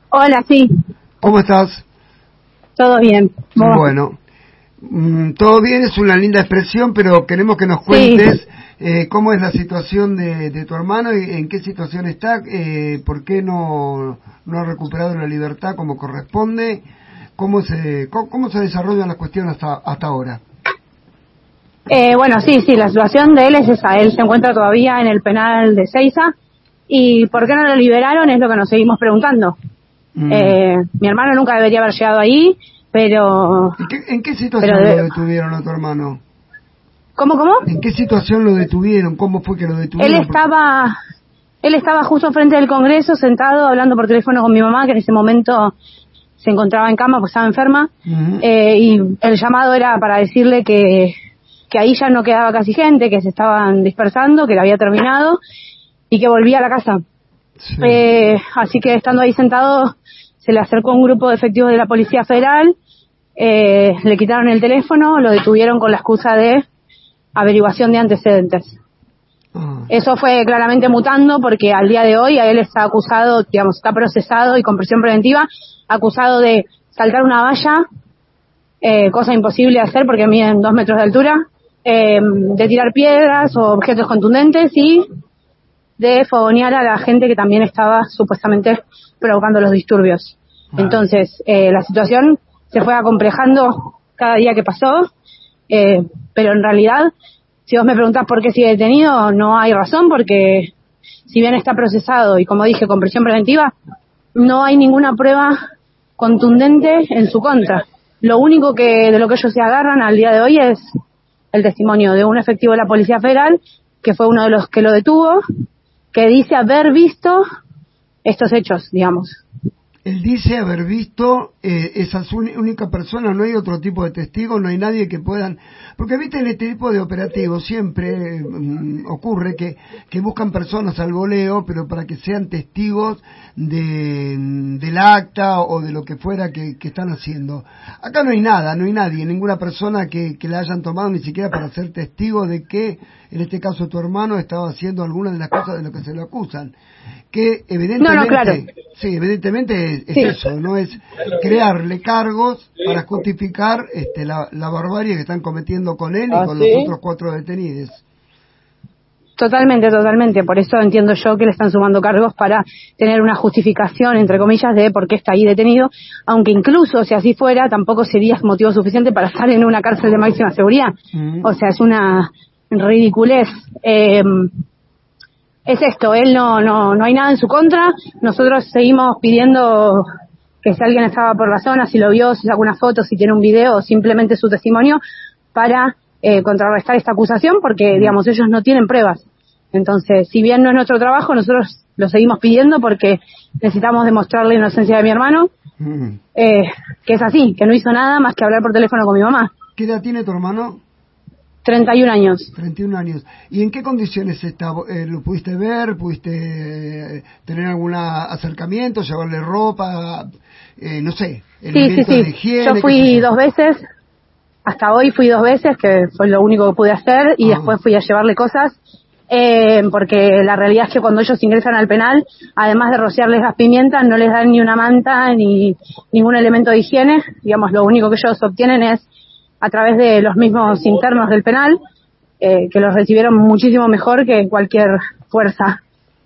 Hola, sí. ¿Cómo estás? Todo bien. ¿Vos? Bueno, todo bien es una linda expresión, pero queremos que nos cuentes cómo es la situación de tu hermano y en qué situación está, por qué no ha recuperado la libertad como corresponde, cómo se desarrollan las cuestiones hasta ahora. Bueno, sí, la situación de él es esa. Él se encuentra todavía en el penal de Seiza. ¿Y por qué no lo liberaron? Es lo que nos seguimos preguntando. Mi hermano nunca debería haber llegado ahí, pero... ¿En qué situación lo detuvieron a tu hermano? ¿Cómo? ¿En qué situación lo detuvieron? ¿Cómo fue que lo detuvieron? Él estaba justo enfrente del Congreso, sentado, hablando por teléfono con mi mamá, que en ese momento se encontraba en cama, pues estaba enferma. Y el llamado era para decirle que ahí ya no quedaba casi gente, que se estaban dispersando, que la había terminado y que volvía a la casa. Sí. Así que estando ahí sentado, se le acercó un grupo de efectivos de la Policía Federal, le quitaron el teléfono, lo detuvieron con la excusa de averiguación de antecedentes. Eso fue claramente mutando porque al día de hoy a él está acusado, digamos, está procesado y con prisión preventiva, acusado de saltar una valla, cosa imposible de hacer porque miden 2 metros de altura, de tirar piedras o objetos contundentes y de fogonear a la gente que también estaba supuestamente provocando los disturbios. Entonces, la situación se fue acomplejando cada día que pasó, pero en realidad, si vos me preguntás por qué sigue detenido, no hay razón, porque si bien está procesado y, como dije, con prisión preventiva, no hay ninguna prueba contundente en su contra. Lo único de lo que ellos se agarran al día de hoy es el testimonio de un efectivo de la Policía Federal, que fue uno de los que lo detuvo, que dice haber visto estos hechos, digamos. Él dice haber visto esa única persona, no hay otro tipo de testigo, no hay nadie que puedan... Porque viste, en este tipo de operativos siempre ocurre que buscan personas al voleo, pero para que sean testigos del acta o de lo que fuera que están haciendo. Acá no hay nada, no hay nadie, ninguna persona que la hayan tomado ni siquiera para ser testigo de que, en este caso tu hermano, estaba haciendo alguna de las cosas de lo que se le acusan. Que evidentemente, claro. Sí, evidentemente es eso, no es crearle cargos para justificar la barbarie que están cometiendo con él y con los otros 4 detenidos. Totalmente, por eso entiendo yo que le están sumando cargos para tener una justificación, entre comillas, de por qué está ahí detenido, aunque incluso si así fuera, tampoco sería motivo suficiente para estar en una cárcel de máxima seguridad. O sea, es una ridiculez. Es esto, él no hay nada en su contra. Nosotros seguimos pidiendo que si alguien estaba por la zona, si lo vio, si sacó una foto, si tiene un video o simplemente su testimonio, para contrarrestar esta acusación, porque, digamos, ellos no tienen pruebas. Entonces, si bien no es nuestro trabajo, nosotros lo seguimos pidiendo porque necesitamos demostrarle la inocencia de mi hermano, que es así, que no hizo nada más que hablar por teléfono con mi mamá. ¿Qué edad tiene tu hermano? 31 años. 31 años. ¿Y en qué condiciones está? ¿Lo pudiste ver? ¿Pudiste tener algún acercamiento? ¿Llevarle ropa? No sé. Sí. De higiene, yo fui 2 veces. Hasta hoy fui 2 veces, que fue lo único que pude hacer. Y después fui a llevarle cosas. Porque la realidad es que cuando ellos ingresan al penal, además de rociarles gas pimienta, no les dan ni una manta ni ningún elemento de higiene. Digamos, lo único que ellos obtienen es a través de los mismos internos del penal, que los recibieron muchísimo mejor que cualquier fuerza.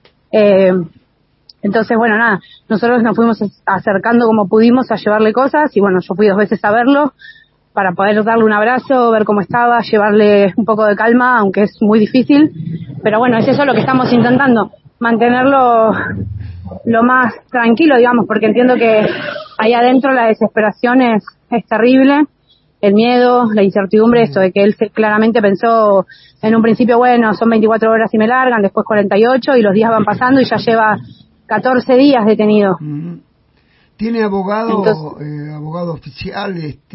Entonces, bueno, nada, nosotros nos fuimos acercando como pudimos a llevarle cosas, y bueno, yo fui 2 veces a verlo para poder darle un abrazo, ver cómo estaba, llevarle un poco de calma, aunque es muy difícil, pero bueno, es eso lo que estamos intentando, mantenerlo lo más tranquilo, digamos, porque entiendo que ahí adentro la desesperación es terrible. El miedo, la incertidumbre, esto de que él claramente pensó en un principio, bueno, son 24 horas y me largan, después 48 y los días van pasando y ya lleva 14 días detenido. ¿Tiene abogado, abogado oficial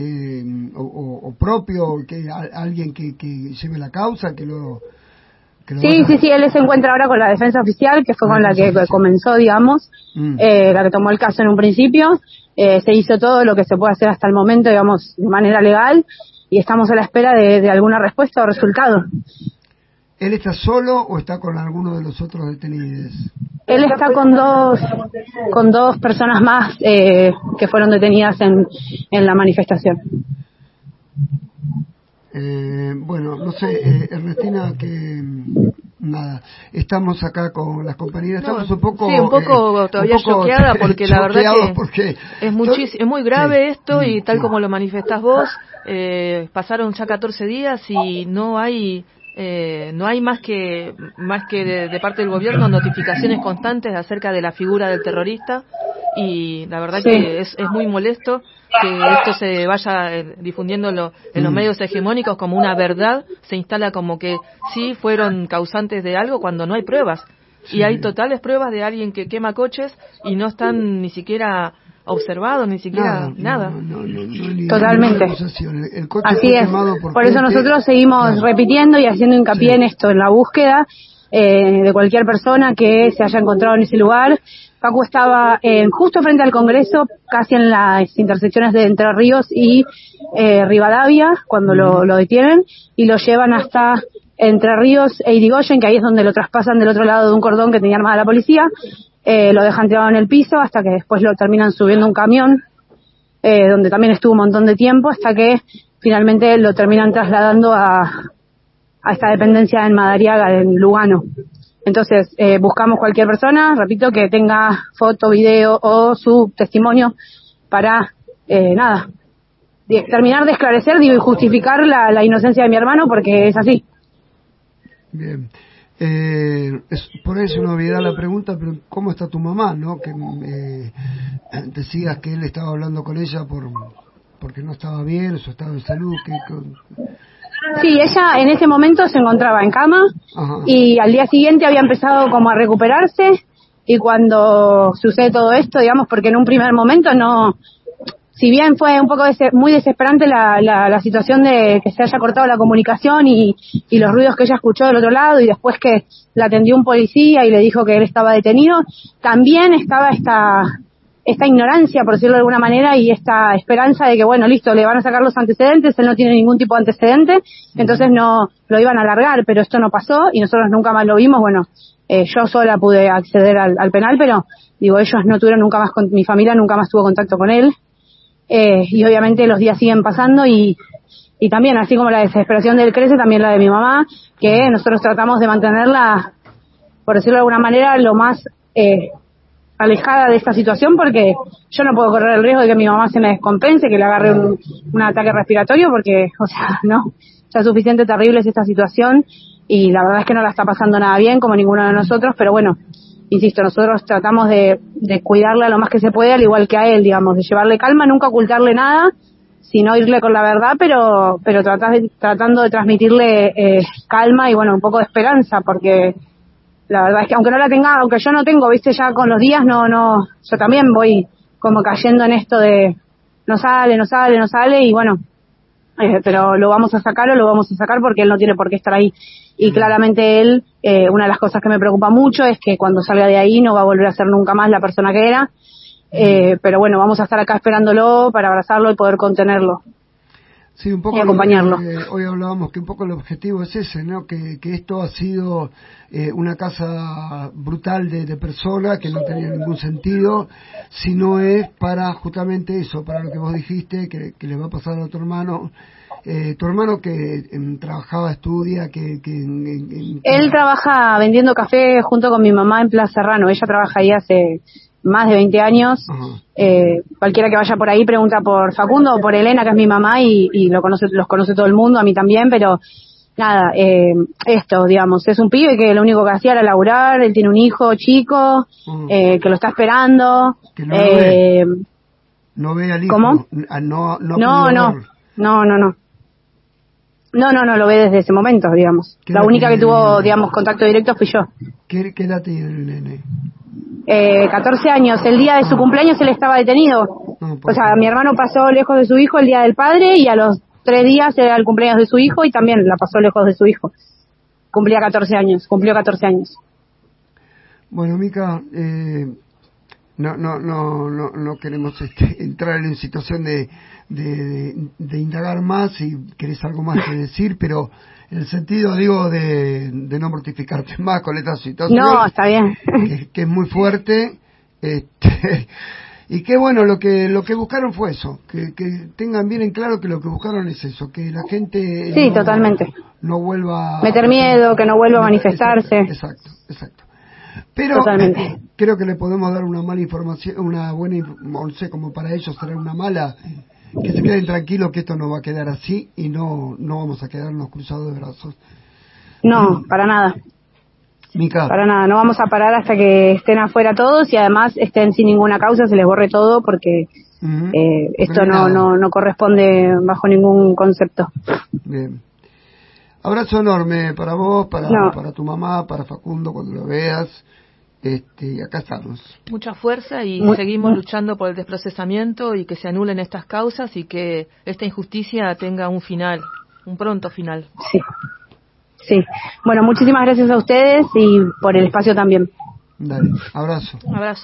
o propio, que alguien que lleve la causa, que lo Sí, él se encuentra ahora con la defensa oficial, que fue con la que comenzó, digamos, la que tomó el caso en un principio. Se hizo todo lo que se puede hacer hasta el momento, digamos, de manera legal, y estamos a la espera de alguna respuesta o resultado. ¿Él está solo o está con alguno de los otros detenidos? Él está con dos personas más que fueron detenidas en la manifestación. Bueno, no sé, Ernestina, que nada, estamos acá con las compañeras, estamos un poco... Sí, un poco todavía choqueada, porque la verdad que es muy grave esto, y tal como lo manifestás vos, pasaron ya 14 días y no hay más que de parte del gobierno notificaciones constantes acerca de la figura del terrorista, y la verdad que es muy molesto que esto se vaya difundiendo en los medios hegemónicos como una verdad. Se instala como que sí fueron causantes de algo cuando no hay pruebas, y hay totales pruebas de alguien que quema coches y no están ni siquiera observados, ni siquiera nada. Totalmente. El coche así es. Por eso nosotros seguimos repitiendo y haciendo hincapié en esto, en la búsqueda de cualquier persona que se haya encontrado en ese lugar. Facu estaba justo frente al Congreso, casi en las intersecciones de Entre Ríos y Rivadavia, cuando lo detienen, y lo llevan hasta Entre Ríos e Irigoyen, que ahí es donde lo traspasan del otro lado de un cordón que tenía armada la policía. Lo dejan tirado en el piso hasta que después lo terminan subiendo a un camión, donde también estuvo un montón de tiempo, hasta que finalmente lo terminan trasladando a esta dependencia en Madariaga, en Lugano. Entonces, buscamos cualquier persona, repito, que tenga foto, video o su testimonio para, terminar de esclarecer, y justificar la inocencia de mi hermano, porque es así. Bien. Por ahí es una obviedad la pregunta, pero ¿cómo está tu mamá, no? Que decías que él estaba hablando con ella porque no estaba bien, su estado de salud. Sí, ella en ese momento se encontraba en cama. Ajá. Y al día siguiente había empezado como a recuperarse, y cuando sucede todo esto, digamos, porque en un primer momento no, si bien fue un poco muy desesperante la situación de que se haya cortado la comunicación y los ruidos que ella escuchó del otro lado, y después que la atendió un policía y le dijo que él estaba detenido, también estaba esta ignorancia, por decirlo de alguna manera, y esta esperanza de que, bueno, listo, le van a sacar los antecedentes, él no tiene ningún tipo de antecedente, entonces no lo iban a alargar, pero esto no pasó y nosotros nunca más lo vimos. Bueno, yo sola pude acceder al penal, pero digo, ellos no tuvieron nunca más, mi familia nunca más tuvo contacto con él, y obviamente los días siguen pasando, y también, así como la desesperación de él crece, también la de mi mamá, que nosotros tratamos de mantenerla, por decirlo de alguna manera, lo más alejada de esta situación, porque yo no puedo correr el riesgo de que mi mamá se me descompense, que le agarre un ataque respiratorio, porque, o sea, no, ya es suficiente terrible es esta situación, y la verdad es que no la está pasando nada bien, como ninguno de nosotros, pero bueno, insisto, nosotros tratamos de cuidarla lo más que se puede, al igual que a él, digamos, de llevarle calma, nunca ocultarle nada, sino irle con la verdad, pero tratando de transmitirle calma y, bueno, un poco de esperanza, porque la verdad es que aunque yo no tengo, viste, ya con los días yo también voy como cayendo en esto de no sale, y bueno, pero lo vamos a sacar porque él no tiene por qué estar ahí. Y claramente él, una de las cosas que me preocupa mucho es que cuando salga de ahí no va a volver a ser nunca más la persona que era, pero bueno, vamos a estar acá esperándolo para abrazarlo y poder contenerlo. Sí, un poco y acompañarlo. Hoy hablábamos que un poco el objetivo es ese, ¿no? Que esto ha sido una casa brutal de personas que no tenía ningún sentido, sino es para justamente eso, para lo que vos dijiste, que le va a pasar a tu hermano que trabajaba, estudia, Él trabaja vendiendo café junto con mi mamá en Plaza Serrano. Ella trabaja ahí hace más de 20 años. Cualquiera que vaya por ahí pregunta por Facundo o por Elena, que es mi mamá, y los conoce todo el mundo, a mí también, pero nada, esto, digamos, es un pibe que lo único que hacía era laburar. Él tiene un hijo chico, que lo está esperando. Que no lo ve. No ve al hijo. ¿Cómo? No, lo ve desde ese momento, digamos. La única que tuvo, digamos, contacto directo fui yo. ¿Qué edad tiene el nene? 14 años. El día de su cumpleaños él estaba detenido. O sea, mi hermano pasó lejos de su hijo el día del padre, y a los 3 días era el cumpleaños de su hijo, y también la pasó lejos de su hijo. Cumplió 14 años. Bueno, Mica, no queremos entrar en situación de indagar más, si querés algo más que decir, pero en el sentido, digo, de no mortificarte más con esta situación. No, está bien. Que es muy fuerte, y que bueno, lo que buscaron fue eso, que tengan bien en claro que lo que buscaron es eso, que la gente sí, totalmente. No vuelva meter miedo, que no vuelva a manifestarse. Exacto. Pero totalmente. Creo que le podemos dar una mala información, una buena, no sé, como para ellos será una mala, que se queden tranquilos que esto no va a quedar así y no vamos a quedarnos cruzados de brazos. No, para nada. Mica. Para nada, no vamos a parar hasta que estén afuera todos y además estén sin ninguna causa, se les borre todo porque esto no corresponde bajo ningún concepto. Bien. Abrazo enorme para vos, para tu mamá, para Facundo cuando lo veas. Acá estamos. Mucha fuerza y seguimos luchando por el desprocesamiento y que se anulen estas causas y que esta injusticia tenga un final, un pronto final. Sí. Bueno, muchísimas gracias a ustedes y por el espacio también. Dale, abrazo. Abrazo.